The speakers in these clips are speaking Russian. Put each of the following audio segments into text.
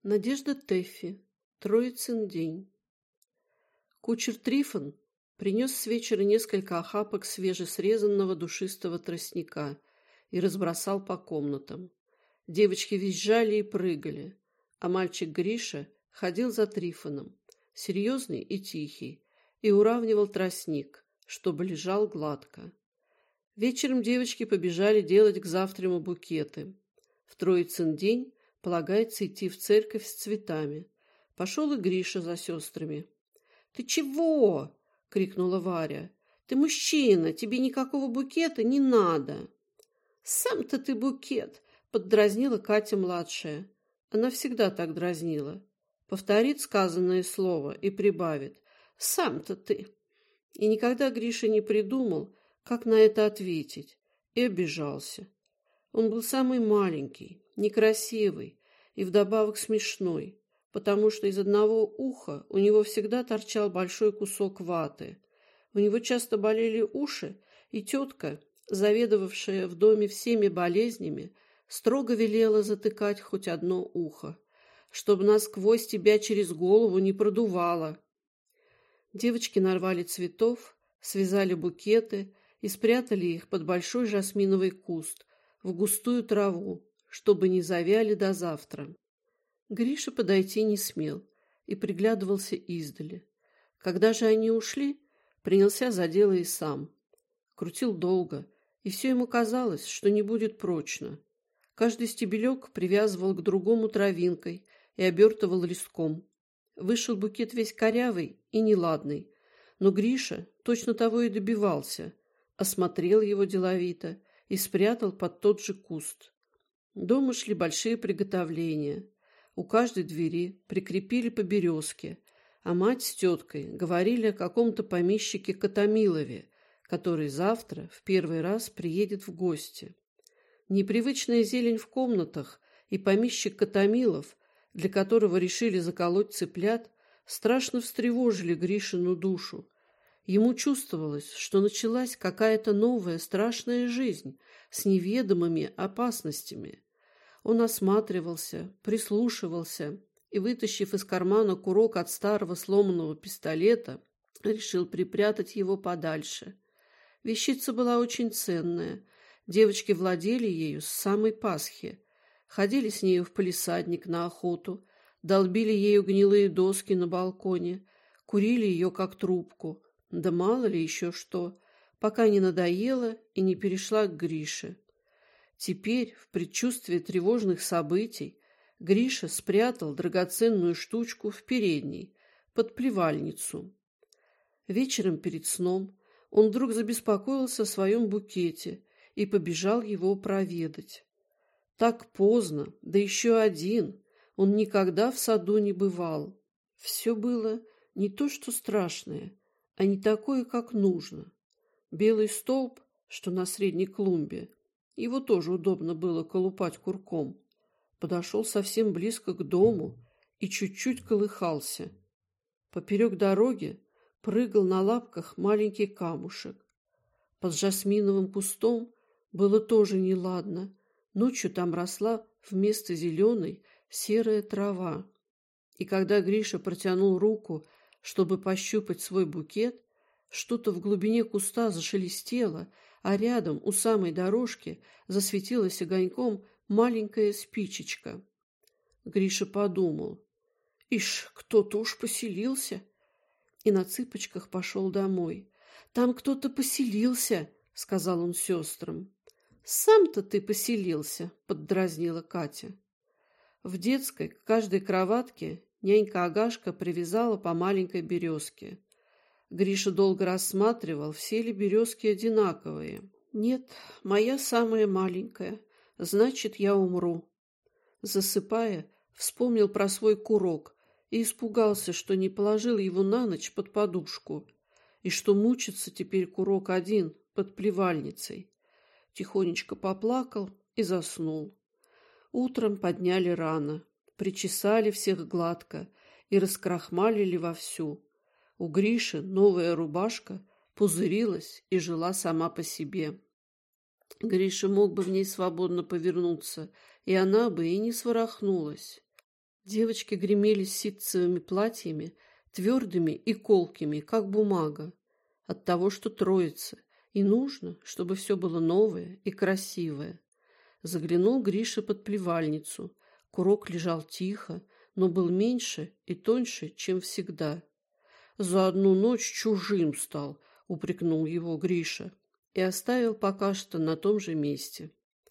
Надежда Тэффи. Троицын день. Кучер Трифон принес с вечера несколько охапок свежесрезанного душистого тростника и разбросал по комнатам. Девочки визжали и прыгали, а мальчик Гриша ходил за Трифоном, серьезный и тихий, и уравнивал тростник, чтобы лежал гладко. Вечером девочки побежали делать к завтраму букеты. В Троицын день полагается идти в церковь с цветами. Пошел и Гриша за сестрами. «Ты чего?» — крикнула Варя. «Ты мужчина, тебе никакого букета не надо». «Сам-то ты букет!» — поддразнила Катя-младшая. Она всегда так дразнила. Повторит сказанное слово и прибавит: «Сам-то ты!» И никогда Гриша не придумал, как на это ответить, и обижался. Он был самый маленький, некрасивый и вдобавок смешной, потому что из одного уха у него всегда торчал большой кусок ваты. У него часто болели уши, и тетка, заведовавшая в доме всеми болезнями, строго велела затыкать хоть одно ухо, чтобы насквозь тебя через голову не продувало. Девочки нарвали цветов, связали букеты и спрятали их под большой жасминовый куст, в густую траву, чтобы не завяли до завтра. Гриша подойти не смел и приглядывался издали. Когда же они ушли, принялся за дело и сам. Крутил долго, и все ему казалось, что не будет прочно. Каждый стебелек привязывал к другому травинкой и обертывал листком. Вышел букет весь корявый и неладный, но Гриша точно того и добивался, осмотрел его деловито и спрятал под тот же куст. Дома шли большие приготовления. У каждой двери прикрепили по березке, а мать с теткой говорили о каком-то помещике Катамилове, который завтра в первый раз приедет в гости. Непривычная зелень в комнатах и помещик Катамилов, для которого решили заколоть цыплят, страшно встревожили Гришину душу. Ему чувствовалось, что началась какая-то новая страшная жизнь с неведомыми опасностями. Он осматривался, прислушивался и, вытащив из кармана курок от старого сломанного пистолета, решил припрятать его подальше. Вещица была очень ценная. Девочки владели ею с самой Пасхи, ходили с нею в палисадник на охоту, долбили ею гнилые доски на балконе, курили ее как трубку, да мало ли еще что, пока не надоела и не перешла к Грише. Теперь, в предчувствии тревожных событий, Гриша спрятал драгоценную штучку в передней, под плевальницу. Вечером перед сном он вдруг забеспокоился о своем букете и побежал его проведать. Так поздно, да еще один, он никогда в саду не бывал. Все было не то что страшное, а не такое, как нужно. Белый столб, что на средней клумбе, его тоже удобно было колупать курком, подошел совсем близко к дому и чуть-чуть колыхался. Поперек дороги прыгал на лапках маленький камушек. Под жасминовым кустом было тоже неладно. Ночью там росла вместо зеленой серая трава. И когда Гриша протянул руку, чтобы пощупать свой букет, что-то в глубине куста зашелестело, а рядом, у самой дорожки, засветилась огоньком маленькая спичечка. Гриша подумал: «Ишь, кто-то уж поселился», и на цыпочках пошел домой. «Там кто-то поселился», — сказал он сестрам. «Сам-то ты поселился», — поддразнила Катя. В детской к каждой кроватке нянька Агашка привязала по маленькой березке. Гриша долго рассматривал, все ли березки одинаковые. «Нет, моя самая маленькая, значит, я умру». Засыпая, вспомнил про свой курок и испугался, что не положил его на ночь под подушку, и что мучится теперь курок один под плевальницей. Тихонечко поплакал и заснул. Утром подняли рано, причесали всех гладко и раскрахмалили вовсю. У Гриши новая рубашка пузырилась и жила сама по себе. Гриша мог бы в ней свободно повернуться, и она бы и не сворохнулась. Девочки гремели ситцевыми платьями, твердыми и колкими, как бумага, от того, что Троица, и нужно, чтобы все было новое и красивое. Заглянул Гриша под плевальницу. Курок лежал тихо, но был меньше и тоньше, чем всегда. «За одну ночь чужим стал», — упрекнул его Гриша и оставил пока что на том же месте.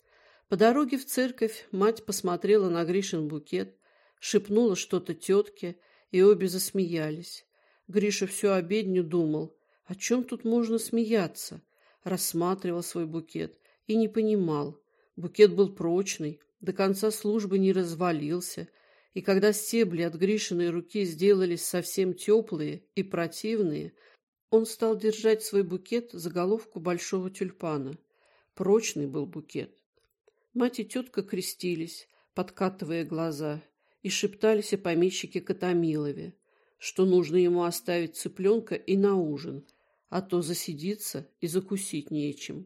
По дороге в церковь мать посмотрела на Гришин букет, шепнула что-то тетке, и обе засмеялись. Гриша всю обедню думал, о чем тут можно смеяться, рассматривал свой букет и не понимал. Букет был прочный, до конца службы не развалился, и когда стебли от Гришиной руки сделались совсем теплые и противные, он стал держать свой букет за головку большого тюльпана. Прочный был букет. Мать и тетка крестились, подкатывая глаза, и шептались о помещике Катамилове, что нужно ему оставить цыпленка и на ужин, а то засидится и закусить нечем.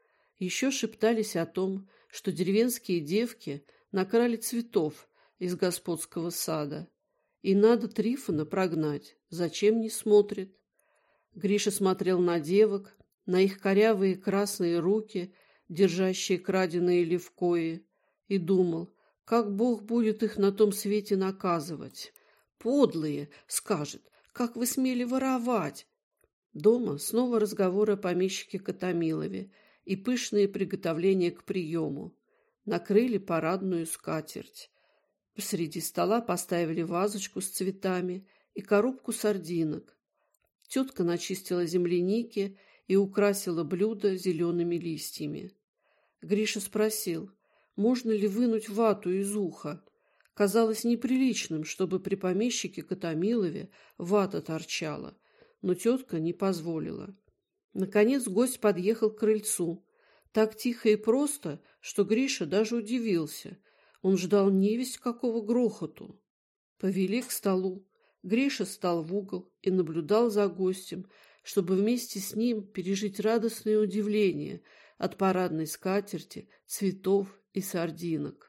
Еще шептались о том, что деревенские девки накрали цветов из господского сада, и надо Трифона прогнать, зачем не смотрит. Гриша смотрел на девок, на их корявые красные руки, держащие краденые левкои, и думал, как Бог будет их на том свете наказывать. «Подлые!» — скажет. «Как вы смели воровать?» Дома снова разговоры о помещике Катамилове и пышные приготовления к приему. Накрыли парадную скатерть. Посреди стола поставили вазочку с цветами и коробку сардинок. Тетка начистила земляники и украсила блюдо зелеными листьями. Гриша спросил, можно ли вынуть вату из уха. Казалось неприличным, чтобы при помещике Катамилове вата торчала, но тетка не позволила. Наконец гость подъехал к крыльцу. Так тихо и просто, что Гриша даже удивился. Он ждал невесть какого грохоту. Повели к столу. Гриша стал в угол и наблюдал за гостем, чтобы вместе с ним пережить радостное удивление от парадной скатерти, цветов и сардинок.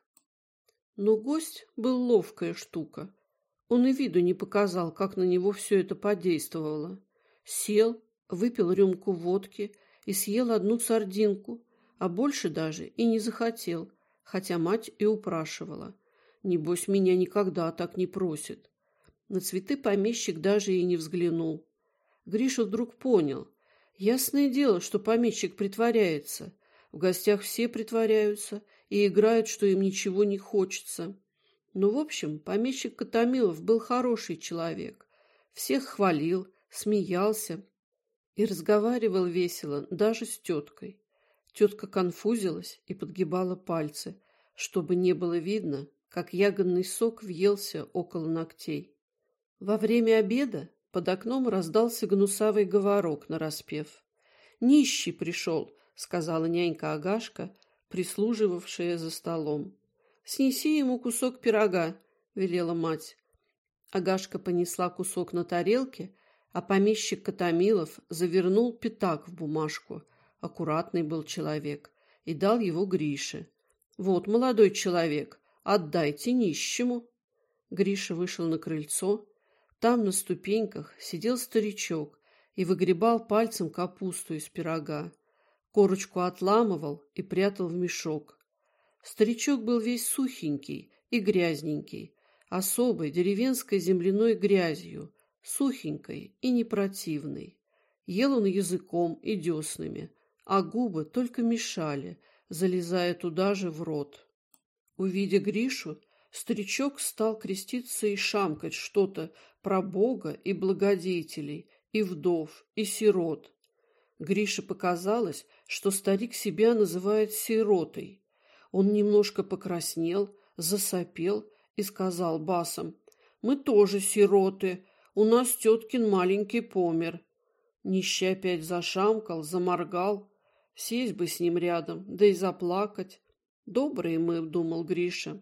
Но гость был ловкая штука. Он и виду не показал, как на него все это подействовало. Сел, выпил рюмку водки и съел одну сардинку, а больше даже и не захотел, хотя мать и упрашивала. Небось, меня никогда так не просит. На цветы помещик даже и не взглянул. Гриша вдруг понял. Ясное дело, что помещик притворяется. В гостях все притворяются и играют, что им ничего не хочется. Но, в общем, помещик Катамилов был хороший человек. Всех хвалил, смеялся и разговаривал весело даже с теткой. Тетка конфузилась и подгибала пальцы, чтобы не было видно, как ягодный сок въелся около ногтей. Во время обеда под окном раздался гнусавый говорок нараспев. «Нищий пришел», — сказала нянька Агашка, прислуживавшая за столом. «Снеси ему кусок пирога», — велела мать. Агашка понесла кусок на тарелке, а помещик Катамилов завернул пятак в бумажку. Аккуратный был человек, и дал его Грише. «Вот, молодой человек, отдайте нищему». Гриша вышел на крыльцо. Там на ступеньках сидел старичок и выгребал пальцем капусту из пирога. Корочку отламывал и прятал в мешок. Старичок был весь сухенький и грязненький, особой деревенской земляной грязью, сухенькой и непротивной. Ел он языком и деснами, а губы только мешали, залезая туда же в рот. Увидя Гришу, старичок стал креститься и шамкать что-то про Бога и благодетелей, и вдов, и сирот. Грише показалось, что старик себя называет сиротой. Он немножко покраснел, засопел и сказал басом: «Мы тоже сироты, у нас теткин маленький помер». Нищий опять зашамкал, заморгал. Сесть бы с ним рядом, да и заплакать. Добрые мы, думал Гриша.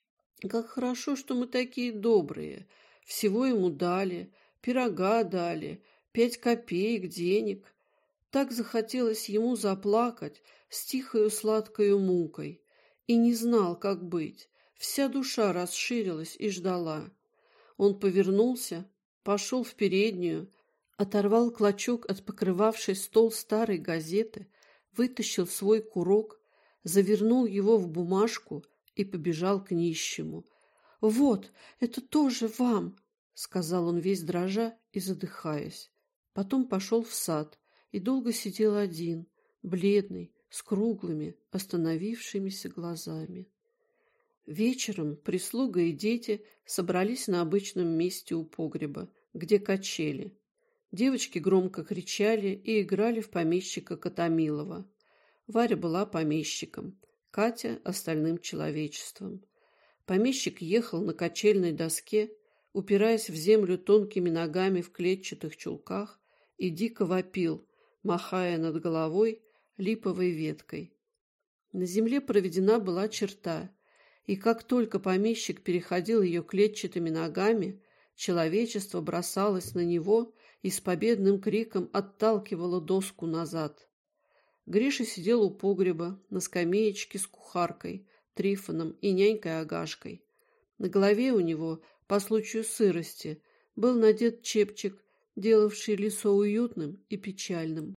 Как хорошо, что мы такие добрые. Всего ему дали, пирога дали, 5 копеек денег. Так захотелось ему заплакать с тихою сладкою мукой. И не знал, как быть. Вся душа расширилась и ждала. Он повернулся, пошел в переднюю, оторвал клочок от покрывавшей стол старой газеты, вытащил свой курок, завернул его в бумажку и побежал к нищему. «Вот, это тоже вам!» — сказал он весь дрожа и задыхаясь. Потом пошел в сад и долго сидел один, бледный, с круглыми, остановившимися глазами. Вечером прислуга и дети собрались на обычном месте у погреба, где качели. Девочки громко кричали и играли в помещика Котомилова. Варя была помещиком, Катя — остальным человечеством. Помещик ехал на качельной доске, упираясь в землю тонкими ногами в клетчатых чулках, и дико вопил, махая над головой липовой веткой. На земле проведена была черта, и как только помещик переходил ее клетчатыми ногами, человечество бросалось на него и с победным криком отталкивало доску назад. Гриша сидел у погреба на скамеечке с кухаркой, Трифоном и нянькой Агашкой. На голове у него, по случаю сырости, был надет чепчик, делавший лицо уютным и печальным.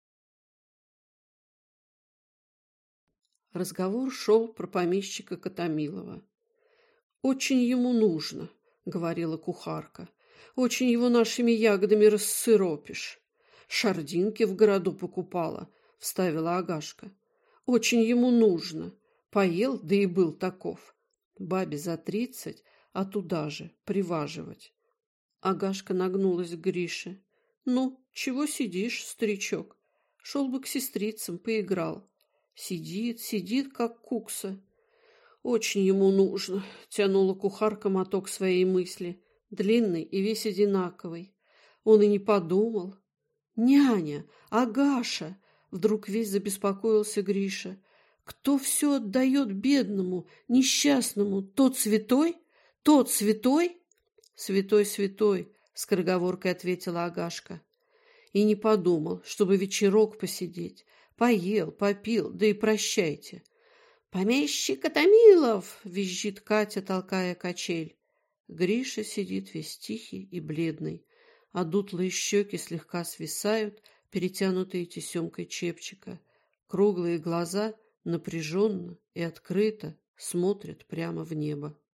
Разговор шел про помещика Котомилова. «Очень ему нужно», — говорила кухарка. «Очень его нашими ягодами рассыропишь». «Шардинки в городу покупала», — вставила Агашка. «Очень ему нужно. Поел, да и был таков. Бабе за 30, а туда же приваживать». Агашка нагнулась к Грише. «Ну, чего сидишь, старичок? Шел бы к сестрицам, поиграл. Сидит, как кукса». «Очень ему нужно», — тянула кухарка моток своей мысли, длинный и весь одинаковый. Он и не подумал. «Няня, Агаша!» — вдруг весь забеспокоился Гриша. «Кто все отдает бедному, несчастному, тот святой? Тот святой?» «Святой, святой», — скороговоркой ответила Агашка. «И не подумал, чтобы вечерок посидеть. Поел, попил, да и прощайте». «Помещик Котомилов!» — визжит Катя, толкая качель. Гриша сидит весь тихий и бледный, а дутлые щеки слегка свисают, перетянутые тесемкой чепчика. Круглые глаза напряженно и открыто смотрят прямо в небо.